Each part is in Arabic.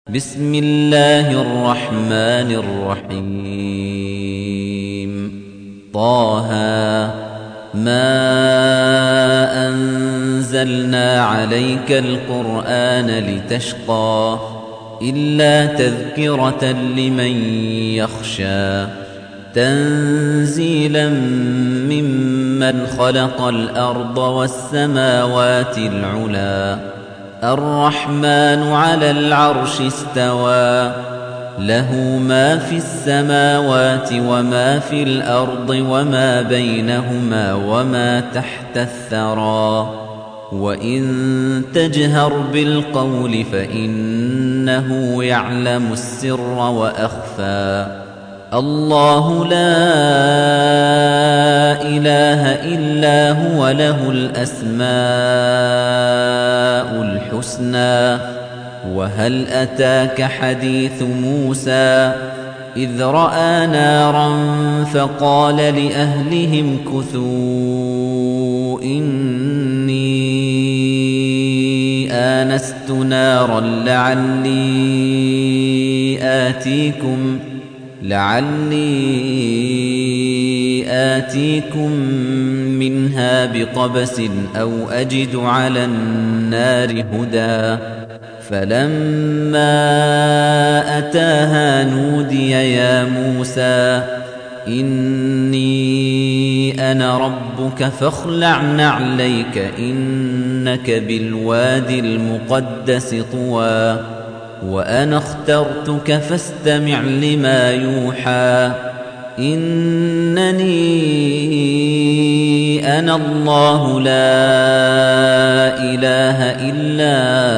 بسم الله الرحمن الرحيم طه ما أنزلنا عليك القرآن لتشقى إلا تذكرة لمن يخشى تنزيلا ممن خلق الأرض والسماوات العلى الرحمن على العرش استوى له ما في السماوات وما في الأرض وما بينهما وما تحت الثرى وإن تجهر بالقول فإنه يعلم السر وأخفى الله لا إله إلا هو له الأسماء الحسنى وهل أتاك حديث موسى إذ رأى نارا فقال لأهلهم كثوا إني آنست نارا لعلي آتيكم منها بقبس أو أجد على النار هدى فلما أتاها نودي يا موسى إني أنا ربك فاخلع نعليك إنك بالوادي المقدس طوى وأنا اخترتك فاستمع لما يوحى إنني أنا الله لا إله إلا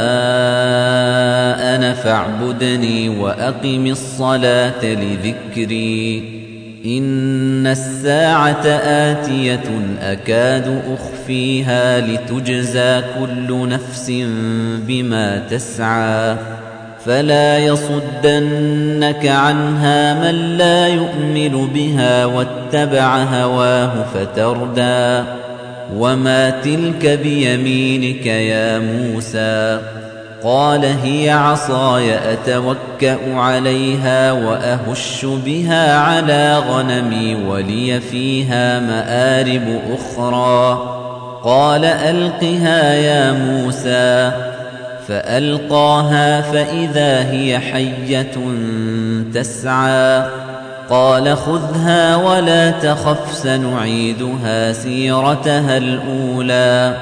أنا فاعبدني وأقم الصلاة لذكري إن الساعة آتية أكاد أخفيها لتجزى كل نفس بما تسعى فلا يصدنك عنها من لا يؤمن بها واتبع هواه فتردى وما تلك بيمينك يا موسى قال هي عصاي أتوكأ عليها وأهش بها على غنمي ولي فيها مآرب أخرى قال ألقها يا موسى فألقاها فإذا هي حية تسعى قال خذها ولا تخف سنعيدها سيرتها الأولى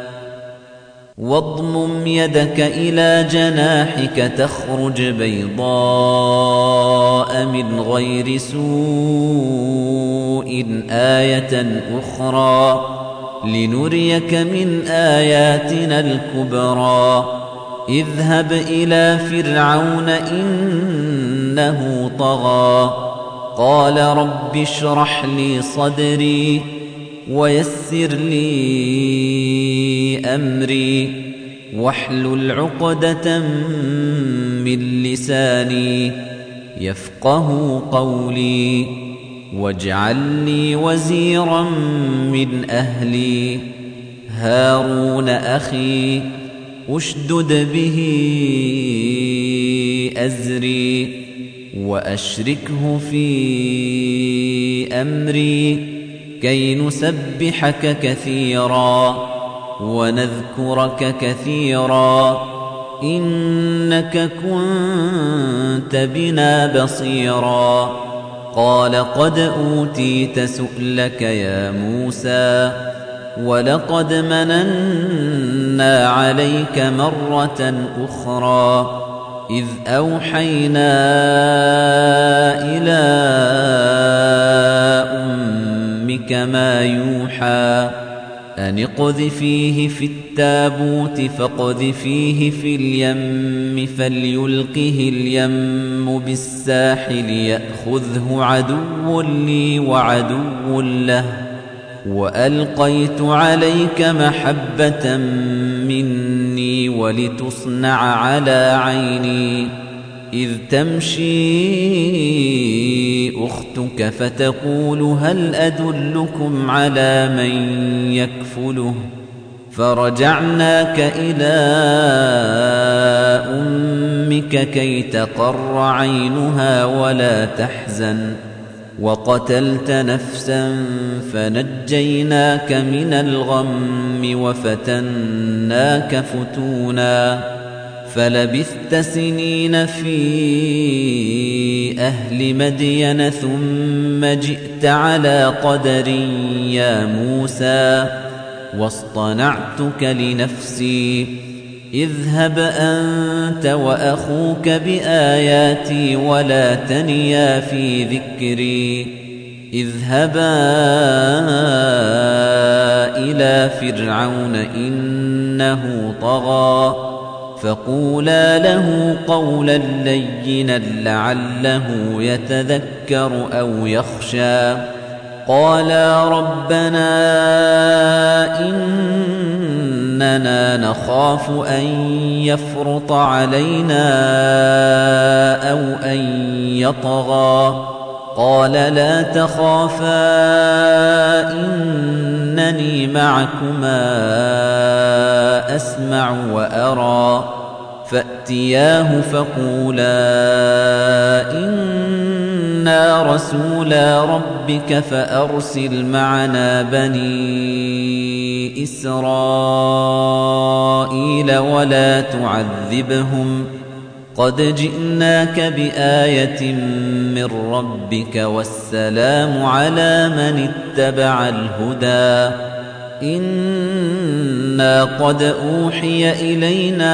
واضمم يدك إلى جناحك تخرج بيضاء من غير سوء آية أخرى لنريك من آياتنا الكبرى اذهب إلى فرعون إنه طغى قال رب اشرح لي صدري ويسر لي أمري واحلل عقدة من لساني يفقه قولي واجعل لي وزيرا من أهلي هارون أخي أشدد به أزري وأشركه في أمري كي نسبحك كثيرا ونذكرك كثيرا إنك كنت بنا بصيرا قال قد أوتيت سؤلك يا موسى ولقد مننا عليك مرة أخرى إذ أوحينا إلى أمك ما يوحى أن اقذفيه في التابوت فاقذفيه في اليم فليلقه اليم بالساحل يأخذه عدو لي وعدو له وألقيت عليك محبة مني ولتصنع على عيني إذ تمشي أختك فتقول هل أدلكم على من يكفله فرجعناك إلى أمك كي تقر عينها ولا تحزن وقتلت نفسا فنجيناك من الغم وفتناك فتونا فلبثت سنين في أهل مدين ثم جئت على قدر يا موسى واصطنعتك لنفسي اذهب أنت وأخوك بآياتي ولا تنيا في ذكري اذهبا إلى فرعون إنه طغى فقولا له قولا لينا لعله يتذكر أو يخشى قالا ربنا إننا نخاف أن يفرط علينا أو أن يطغى قال لا تخافا إنني معكما أسمع وأرى فأتياه فقولا إنا رسولا ربك فأرسل معنا بني إسرائيل ولا تعذبهم قد جئناك بآية من ربك والسلام على من اتبع الهدى إنا قد أوحي إلينا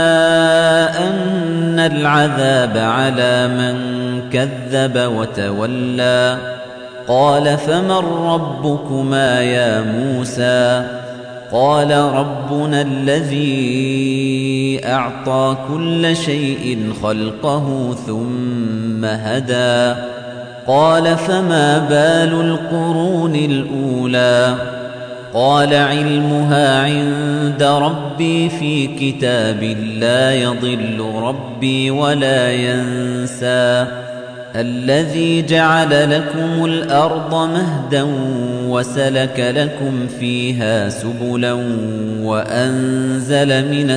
أن العذاب على من كذب وتولى قال فمن ربكما يا موسى قال ربنا الذي أعطى كل شيء خلقه ثم هدى قال فما بال القرون الأولى قال علمها عند ربي في كتاب لا يضل ربي ولا ينسى الذي جعل لكم الأرض مهدا وسلك لكم فيها سبلا وأنزل من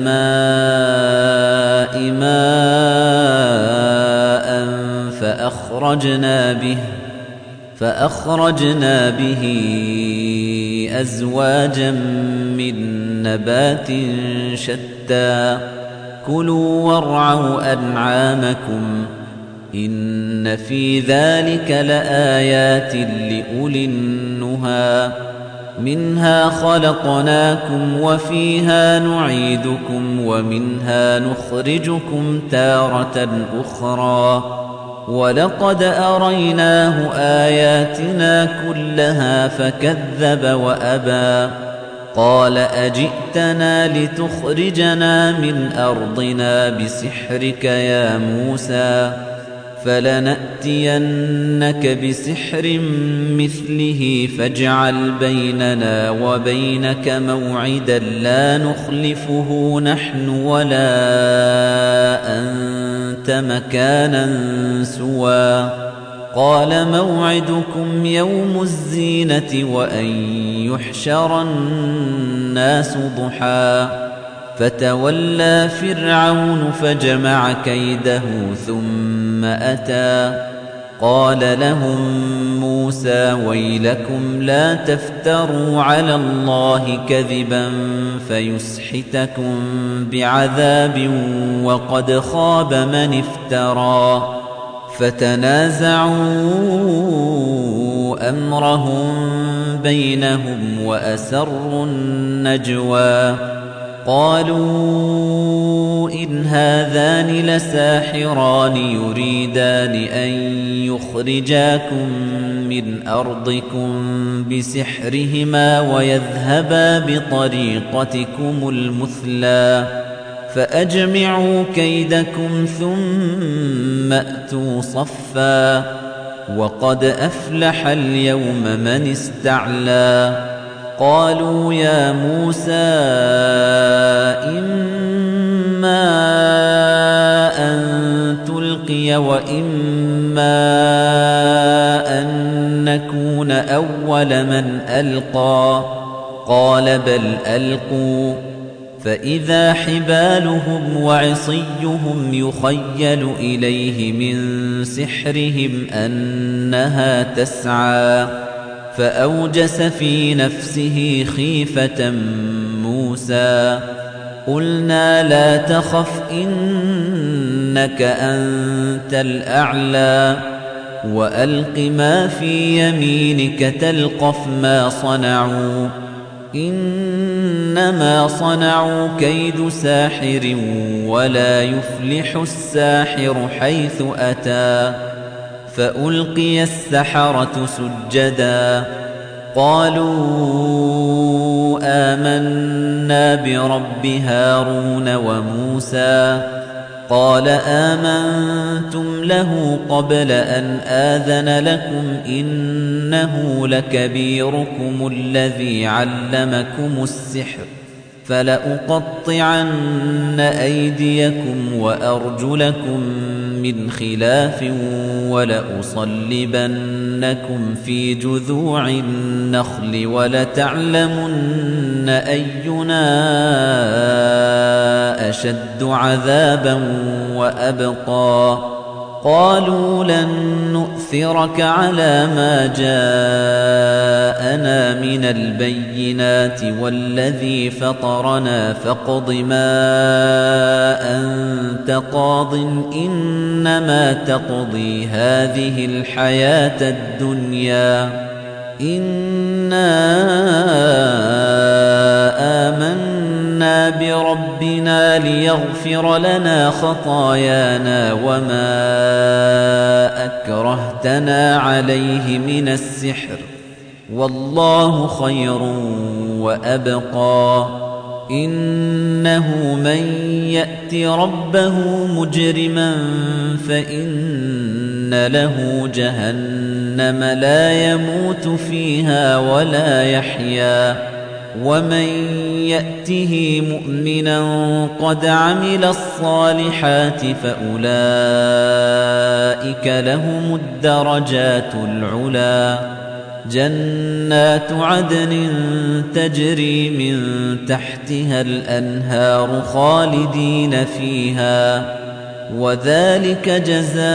السماء ماء فأخرجنا به أزواجا من نبات شتى كلوا وارعوا أنعامكم إن في ذلك لآيات لأولي النهى منها خلقناكم وفيها نعيدكم ومنها نخرجكم تارة أخرى ولقد أريناه آياتنا كلها فكذب وأبى قال أجئتنا لتخرجنا من أرضنا بسحرك يا موسى فلنأتينك بسحر مثله فاجعل بيننا وبينك موعدا لا نخلفه نحن ولا أنت مكانا سوى قال موعدكم يوم الزينة وأن يحشر الناس ضحى فتولى فرعون فجمع كيده ثم أتى قال لهم موسى ويلكم لا تفتروا على الله كذبا فيسحتكم بعذاب وقد خاب من افترى فتنازعوا أمرهم بينهم وأسروا النجوى قالوا إن هذان لساحران يريدان أن يخرجاكم من أرضكم بسحرهما ويذهبا بطريقتكم المثلى فأجمعوا كيدكم ثم أتوا صفا وقد أفلح اليوم من استعلى قالوا يا موسى إما أن تلقي وإما أن نكون أول من ألقى قال بل ألقوا فإذا حبالهم وعصيهم يخيل إليه من سحرهم أنها تسعى فأوجس في نفسه خيفة موسى قلنا لا تخف إنك أنت الأعلى وألق ما في يمينك تلقف ما صنعوا إنما صنعوا كيد ساحر ولا يفلح الساحر حيث أتى فألقي السحرة سجدا قالوا آمنا برب هارون وموسى قال آمنتم له قبل أن آذن لكم إنه لكبيركم الذي علمكم السحر فلأقطعن أيديكم وأرجلكم من خلاف ولأصلبنكم في جذوع النخل ولتعلمن أينا أشد عذابا وأبقى قالوا لن نؤثرك على ما جاءنا من البينات والذي فطرنا فاقض ما أنت قاض إنما تقضي هذه الحياة الدنيا إنا آمنا بربنا ليغفر لنا خطايانا وما أكرهتنا عليه من السحر والله خير وأبقى إنه من يأت ربه مجرما فإن له جهنم لا يموت فيها ولا يحيا ومن يأته مؤمنا قد عمل الصالحات فأولئك لهم الدرجات العلا جنات عدن تجري من تحتها الأنهار خالدين فيها وذلك جزاء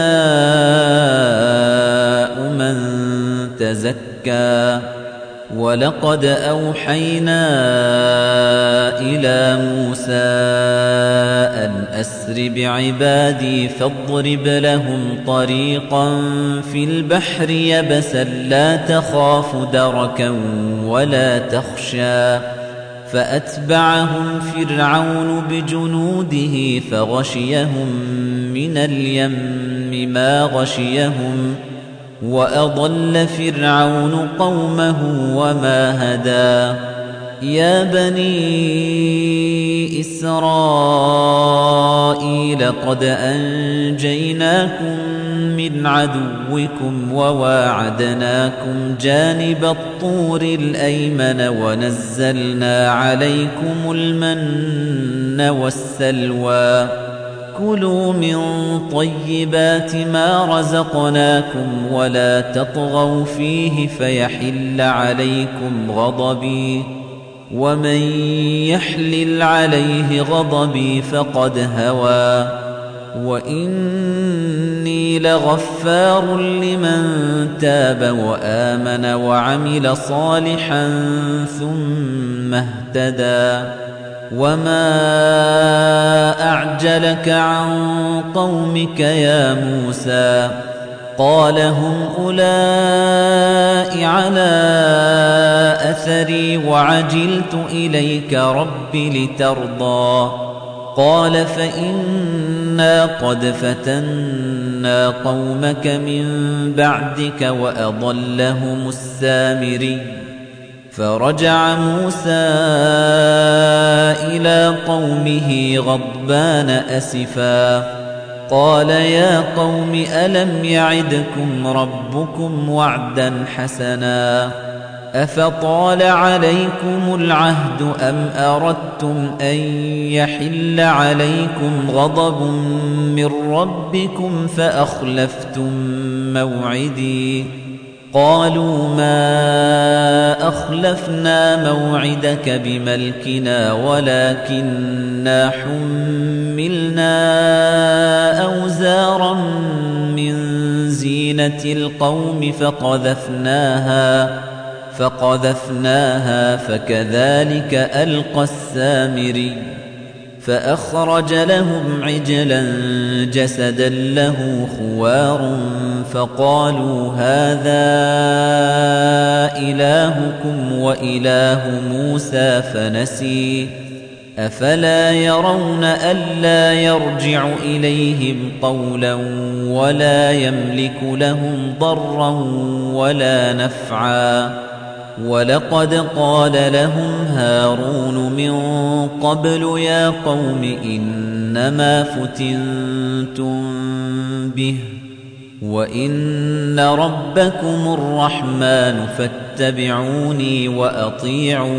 من تزكى ولقد أوحينا إلى موسى أن أسر بعبادي فاضرب لهم طريقا في البحر يبسا لا تخاف دركا ولا تخشى فأتبعهم فرعون بجنوده فغشيهم من اليم ما غشيهم وأضل فرعون قومه وما هدى يا بني إسرائيل قد أنجيناكم من عدوكم وواعدناكم جانب الطور الأيمن ونزلنا عليكم المن والسلوى كلوا من طيبات ما رزقناكم ولا تطغوا فيه فيحل عليكم غضبي ومن يحلل عليه غضبي فقد هوى وإني لغفار لمن تاب وآمن وعمل صالحا ثم اهتدى وما أعجلك عن قومك يا موسى قال هم أولئك على أثري وعجلت إليك رب لترضى قال فإنا قد فتنا قومك من بعدك وأضلهم السامري فرجع موسى إلى قومه غضبان أسفا قال يا قوم ألم يعدكم ربكم وعدا حسنا أفطال عليكم العهد أم أردتم أن يحل عليكم غضب من ربكم فأخلفتم موعدي قالوا ما أخلفنا موعدك بملكنا ولكننا حملنا أوزارا من زينة القوم فقذفناها فكذلك ألقى السامري فأخرج لهم عجلا جسدا له خوار فقالوا هذا إلهكم وإله موسى فنسي أفلا يرون ألا يرجع إليهم قولا ولا يملك لهم ضرا ولا نفعا ولقد قال لهم هارون من قبل يا قوم إنما فتنتم به وإن ربكم الرحمن فاتبعوني وأطيعوا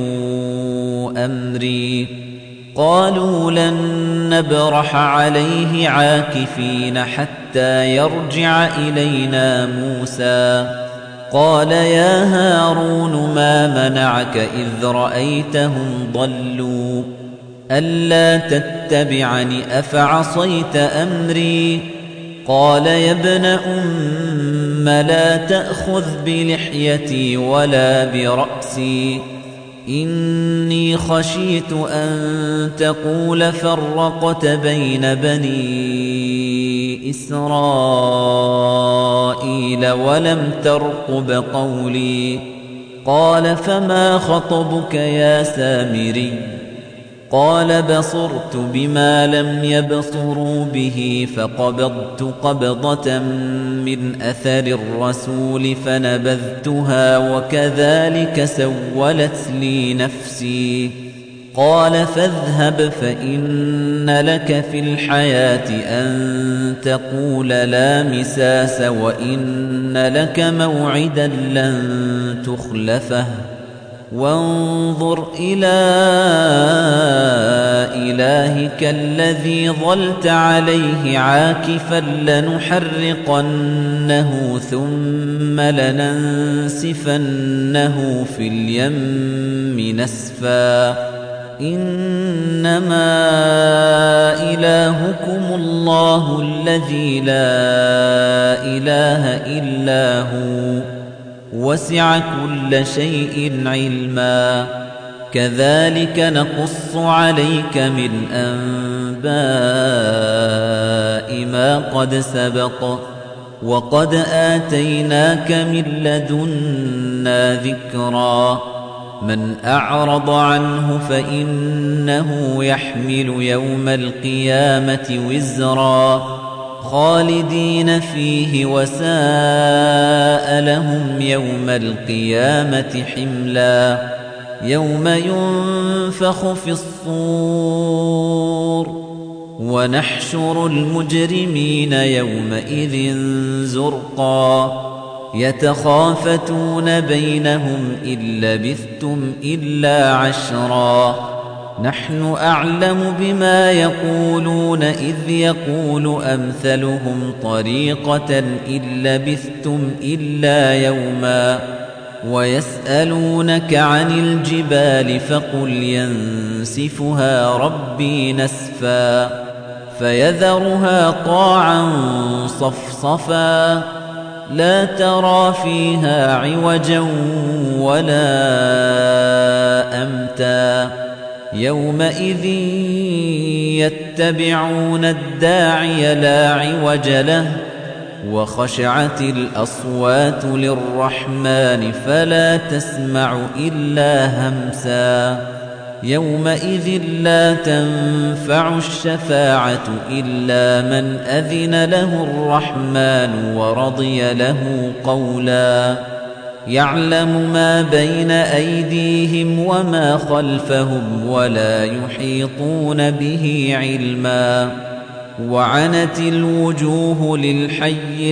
أمري قالوا لن نبرح عليه عاكفين حتى يرجع إلينا موسى قال يا هارون ما منعك إذ رأيتهم ضلوا ألا تتبعني أفعصيت أمري قال يا ابن أم لا تأخذ بلحيتي ولا برأسي إني خشيت أن تقول فرقت بين بني إسرائيل ولم ترقب قولي قال فما خطبك يا سامري قال بصرت بما لم يبصروا به فقبضت قبضة من أثر الرسول فنبذتها وكذلك سولت لي نفسي قال فاذهب فإن لك في الحياة أن تقول لا مساس وإن لك موعدا لن تخلفه وانظر إلى إلهك الذي ظلت عليه عاكفا لنحرقنه ثم لننسفنه في اليم نسفا إنما إلهكم الله الذي لا إله إلا هو وسع كل شيء علما كذلك نقص عليك من أنباء ما قد سبق وقد آتيناك من لدنا ذكرا من أعرض عنه فإنه يحمل يوم القيامة وزرا خالدين فيه وساء لهم يوم القيامة حملا يوم ينفخ في الصور ونحشر المجرمين يومئذ زرقا يتخافتون بينهم إن لبثتم إلا عشرا نحن أعلم بما يقولون إذ يقول أمثلهم طريقة إن لبثتم إلا يوما ويسألونك عن الجبال فقل ينسفها ربي نسفا فيذرها قاعا صفصفا لا ترى فيها عوجا ولا أمتا يومئذ يتبعون الداعي لا عوج له وخشعت الأصوات للرحمن فلا تسمع إلا همسا يومئذ لا تنفع الشفاعة إلا من أذن له الرحمن ورضي له قولا يعلم ما بين أيديهم وما خلفهم ولا يحيطون به علما وعنت الوجوه للحي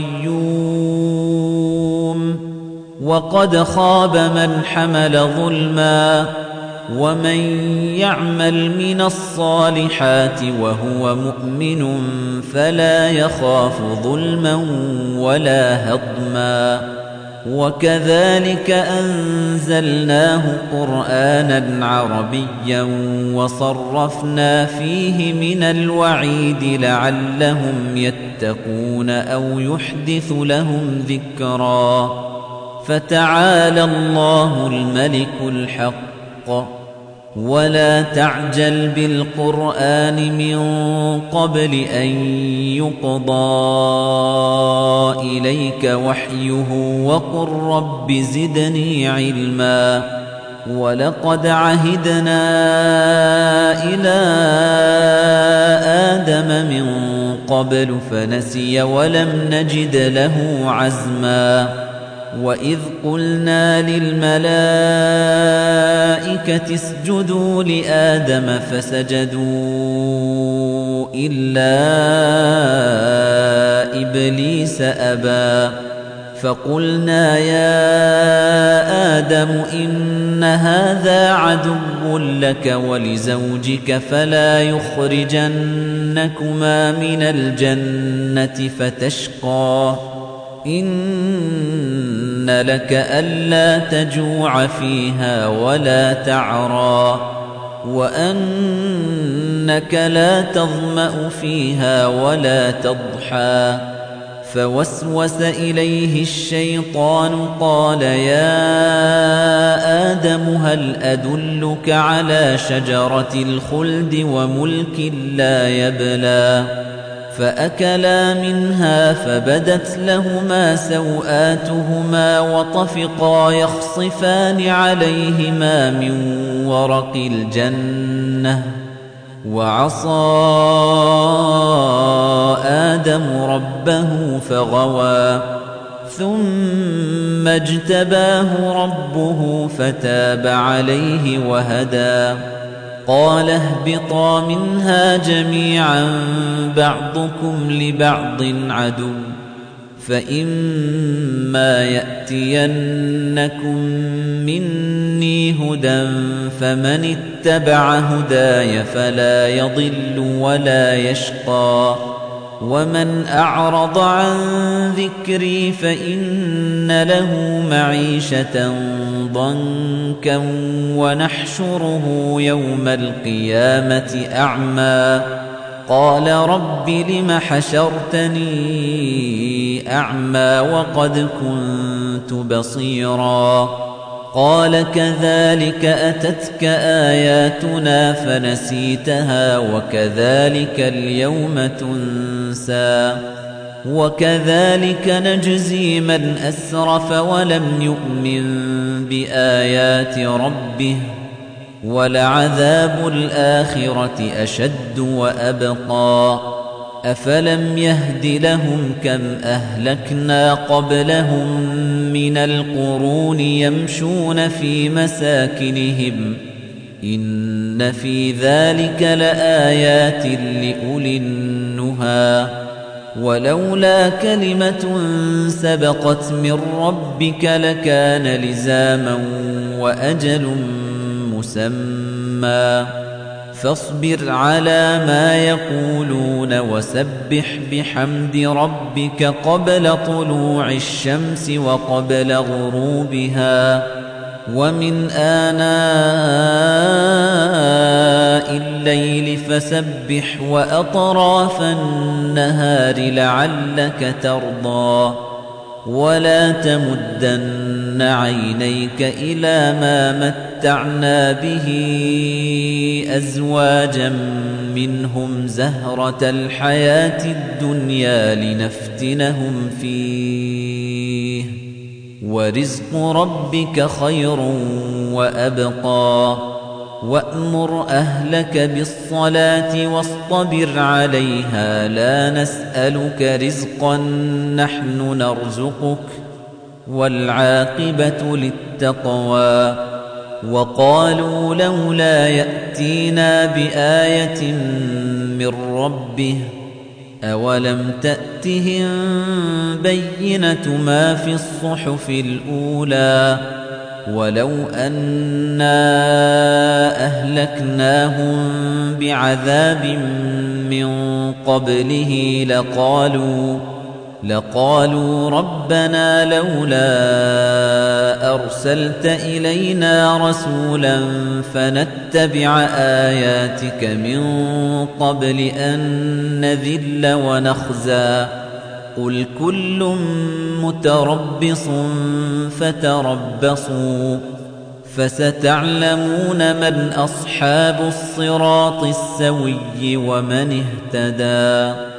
القيوم وقد خاب من حمل ظلما ومن يعمل من الصالحات وهو مؤمن فلا يخاف ظلما ولا هضما وكذلك أنزلناه قرآنًا عربيًّا وصرفنا فيه من الوعيد لعلهم يتقون أو يحدث لهم ذكرًا فتعالى الله الملك الحق ولا تعجل بالقرآن من قبل أن يقضى إليك وحيه وقل رب زدني علما ولقد عهدنا إلى آدم من قبل فنسي ولم نجد له عزما وإذ قلنا للملائكة اسجدوا لآدم فسجدوا إلا إبليس أبى فقلنا يا آدم إن هذا عدو لك ولزوجك فلا يخرجنكما من الجنة فتشقى إن لك ألا تجوع فيها ولا تعرى وأنك لا تظمأ فيها ولا تضحى فوسوس إليه الشيطان قال يا آدم هل أدلك على شجرة الخلد وملك لا يبلى فأكلا منها فبدت لهما سوآتهما وطفقا يخصفان عليهما من ورق الجنة وعصى آدم ربه فغوى ثم اجتباه ربه فتاب عليه وهدى قال اهبطا منها جميعا بعضكم لبعض عدو فإما يأتينكم مني هدى فمن اتبع هداي فلا يضل ولا يشقى ومن أعرض عن ذكري فإن له معيشة ضنكا ونحشره يوم القيامة أعمى قال رب لم حشرتني أعمى وقد كنت بصيرا قال كذلك أتتك آياتنا فنسيتها وكذلك اليوم تنسى وكذلك نجزي من أسرف ولم يؤمن بآيات ربه ولعذاب الآخرة أشد وأبقى أفلم يهد لهم كم أهلكنا قبلهم من القرون يمشون في مساكنهم إن في ذلك لآيات لأولي النهى ولولا كلمة سبقت من ربك لكان لزاما وأجل مسمى فاصبر على ما يقولون وسبح بحمد ربك قبل طلوع الشمس وقبل غروبها ومن آناء الليل فسبح وأطراف النهار لعلك ترضى ولا تمدن عينيك إلى ما متعنا به أزواجا منهم زهرة الحياة الدنيا لنفتنهم فيه ورزق ربك خير وأبقى وأمر أهلك بالصلاة واصطبر عليها لا نسألك رزقا نحن نرزقك والعاقبة للتقوى وقالوا لولا يأتينا بآية من ربه أولم تأتهم بينة ما في الصحف الأولى ولو أنا أهلكناهم بعذاب من قبله لقالوا ربنا لولا أرسلت إلينا رسولا فنتبع آياتك من قبل أن نذل ونخزى قل كل متربص فتربصوا فستعلمون من أصحاب الصراط السوي ومن اهتدى